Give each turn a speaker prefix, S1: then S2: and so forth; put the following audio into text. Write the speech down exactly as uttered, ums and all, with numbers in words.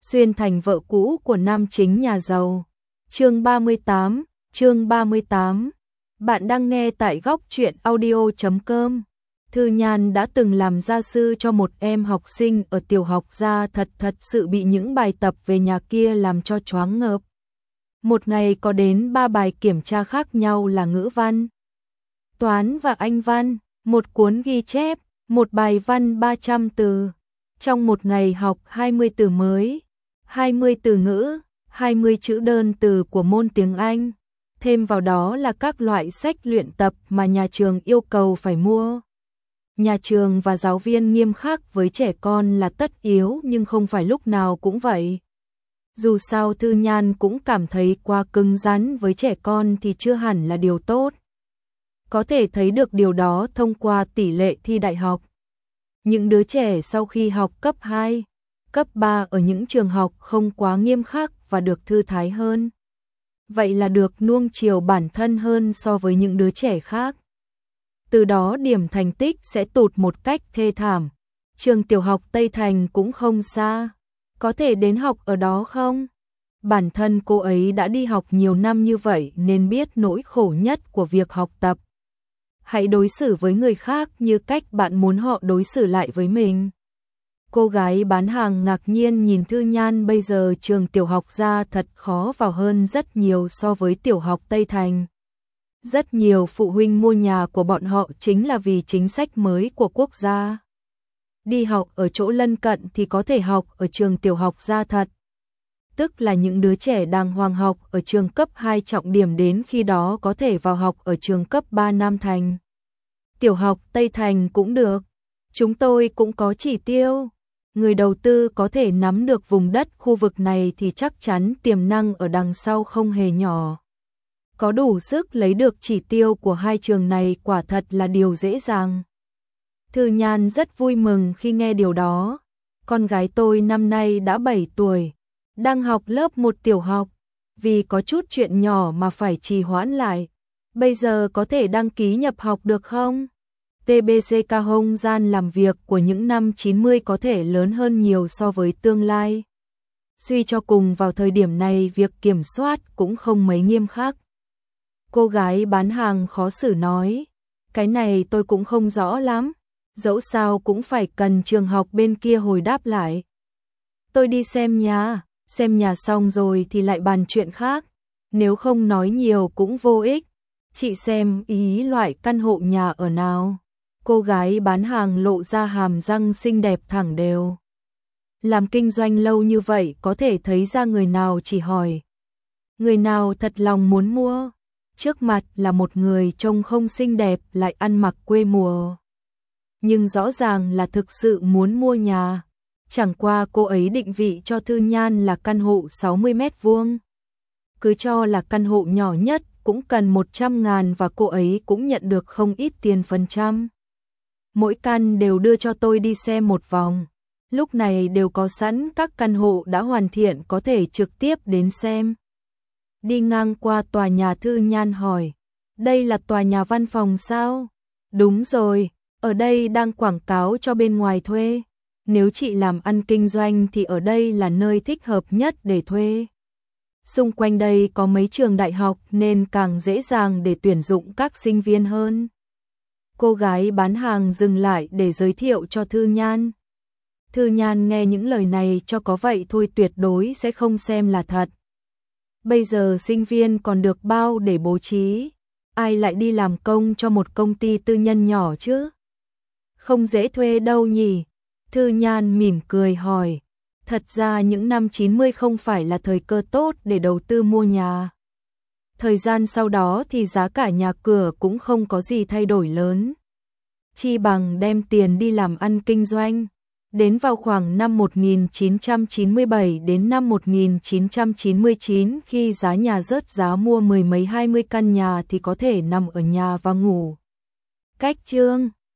S1: xuyên thành vợ cũ của nam chính nhà giàu. Chương ba mươi tám, chương ba mươi tám. Bạn đang nghe tại góc truyện audio chấm com. Thư Nhan đã từng làm gia sư cho một em học sinh ở tiểu học gia thật thật sự bị những bài tập về nhà kia làm cho choáng ngợp. Một ngày có đến ba bài kiểm tra khác nhau là ngữ văn, toán và Anh văn, một cuốn ghi chép, một bài văn ba trăm từ. Trong một ngày học hai mươi từ mới, hai mươi từ ngữ, hai mươi chữ đơn từ của môn tiếng Anh. Thêm vào đó là các loại sách luyện tập mà nhà trường yêu cầu phải mua. Nhà trường và giáo viên nghiêm khắc với trẻ con là tất yếu nhưng không phải lúc nào cũng vậy. Dù sao Thư Nhan cũng cảm thấy quá cứng rắn với trẻ con thì chưa hẳn là điều tốt. Có thể thấy được điều đó thông qua tỷ lệ thi đại học. Những đứa trẻ sau khi học cấp hai, cấp ba ở những trường học không quá nghiêm khắc và được thư thái hơn. Vậy là được nuông chiều bản thân hơn so với những đứa trẻ khác. Từ đó điểm thành tích sẽ tụt một cách thê thảm. Trường tiểu học Tây Thành cũng không xa. Có thể đến học ở đó không? Bản thân cô ấy đã đi học nhiều năm như vậy nên biết nỗi khổ nhất của việc học tập. Hãy đối xử với người khác như cách bạn muốn họ đối xử lại với mình. Cô gái bán hàng ngạc nhiên nhìn Thư Nhan, bây giờ trường tiểu học gia thật khó vào hơn rất nhiều so với tiểu học Tây Thành. Rất nhiều phụ huynh mua nhà của bọn họ chính là vì chính sách mới của quốc gia. Đi học ở chỗ lân cận thì có thể học ở trường tiểu học gia thật. Tức là những đứa trẻ đang hoàng học ở trường cấp hai trọng điểm đến khi đó có thể vào học ở trường cấp ba Nam Thành. Tiểu học Tây Thành cũng được. Chúng tôi cũng có chỉ tiêu. Người đầu tư có thể nắm được vùng đất khu vực này thì chắc chắn tiềm năng ở đằng sau không hề nhỏ. Có đủ sức lấy được chỉ tiêu của hai trường này quả thật là điều dễ dàng. Thư Nhan rất vui mừng khi nghe điều đó. Con gái tôi năm nay đã bảy tuổi, đang học lớp một tiểu học. Vì có chút chuyện nhỏ mà phải trì hoãn lại. Bây giờ có thể đăng ký nhập học được không? tê bê xê ca không gian làm việc của những năm chín mươi có thể lớn hơn nhiều so với tương lai. Suy cho cùng vào thời điểm này việc kiểm soát cũng không mấy nghiêm khắc. Cô gái bán hàng khó xử nói, cái này tôi cũng không rõ lắm, dẫu sao cũng phải cần trường học bên kia hồi đáp lại. Tôi đi xem nhà, xem nhà xong rồi thì lại bàn chuyện khác, nếu không nói nhiều cũng vô ích. Chị xem ý loại căn hộ nhà ở nào. Cô gái bán hàng lộ ra hàm răng xinh đẹp thẳng đều. Làm kinh doanh lâu như vậy có thể thấy ra người nào chỉ hỏi. Người nào thật lòng muốn mua. Trước mặt là một người trông không xinh đẹp lại ăn mặc quê mùa. Nhưng rõ ràng là thực sự muốn mua nhà. Chẳng qua cô ấy định vị cho Thư Nhan là căn hộ sáu mươi mét vuông. Cứ cho là căn hộ nhỏ nhất cũng cần một trăm ngàn và cô ấy cũng nhận được không ít tiền phần trăm. Mỗi căn đều đưa cho tôi đi xem một vòng. Lúc này đều có sẵn các căn hộ đã hoàn thiện có thể trực tiếp đến xem. Đi ngang qua tòa nhà, Thư Nhan hỏi, đây là tòa nhà văn phòng sao? Đúng rồi, ở đây đang quảng cáo cho bên ngoài thuê. Nếu chị làm ăn kinh doanh thì ở đây là nơi thích hợp nhất để thuê. Xung quanh đây có mấy trường đại học nên càng dễ dàng để tuyển dụng các sinh viên hơn. Cô gái bán hàng dừng lại để giới thiệu cho Thư Nhan. Thư Nhan nghe những lời này cho có vậy thôi tuyệt đối sẽ không xem là thật. Bây giờ sinh viên còn được bao để bố trí. Ai lại đi làm công cho một công ty tư nhân nhỏ chứ? Không dễ thuê đâu nhỉ? Thư Nhan mỉm cười hỏi. Thật ra những năm chín mươi không phải là thời cơ tốt để đầu tư mua nhà. Thời gian sau đó thì giá cả nhà cửa cũng không có gì thay đổi lớn. Chi bằng đem tiền đi làm ăn kinh doanh. Đến vào khoảng năm một nghìn chín trăm chín mươi bảy đến năm một nghìn chín trăm chín mươi chín khi giá nhà rớt giá mua mười mấy hai mươi căn nhà thì có thể nằm ở nhà và ngủ. Cách chương